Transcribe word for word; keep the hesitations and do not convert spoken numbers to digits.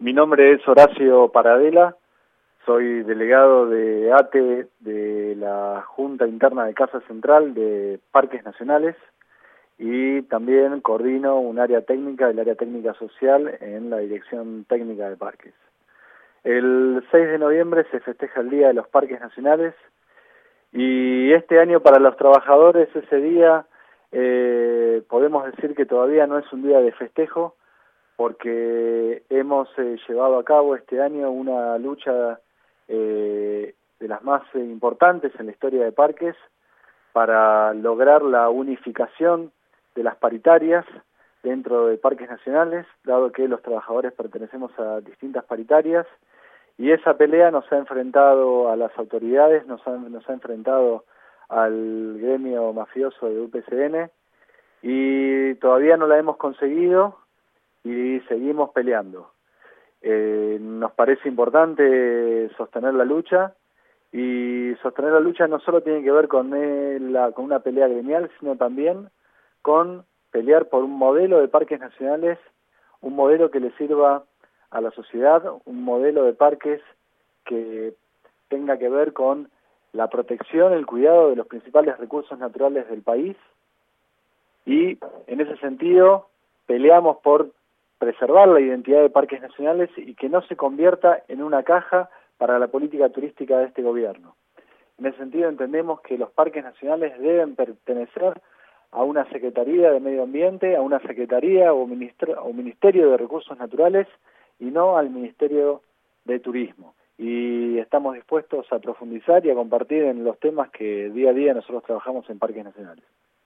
Mi nombre es Horacio Paradela, soy delegado de A T E de la Junta Interna de Casa Central de Parques Nacionales y también coordino un área técnica, el área técnica social en la Dirección Técnica de Parques. El seis de noviembre se festeja el Día de los Parques Nacionales y este año para los trabajadores ese día eh, podemos decir que todavía no es un día de festejo, porque hemos eh, llevado a cabo este año una lucha eh, de las más eh, importantes en la historia de Parques para lograr la unificación de las paritarias dentro de Parques Nacionales, dado que los trabajadores pertenecemos a distintas paritarias, y esa pelea nos ha enfrentado a las autoridades, nos ha, nos ha enfrentado al gremio mafioso de U P C N, y todavía no la hemos conseguido, y seguimos peleando. Eh, nos parece importante sostener la lucha, y sostener la lucha no solo tiene que ver con, el, la, con una pelea gremial, sino también con pelear por un modelo de parques nacionales, un modelo que le sirva a la sociedad, un modelo de parques que tenga que ver con la protección, el cuidado de los principales recursos naturales del país, y en ese sentido peleamos por preservar la identidad de parques nacionales y que no se convierta en una caja para la política turística de este gobierno. En ese sentido entendemos que los parques nacionales deben pertenecer a una Secretaría de Medio Ambiente, a una Secretaría o, ministro, o Ministerio de Recursos Naturales y no al Ministerio de Turismo. Y estamos dispuestos a profundizar y a compartir en los temas que día a día nosotros trabajamos en parques nacionales.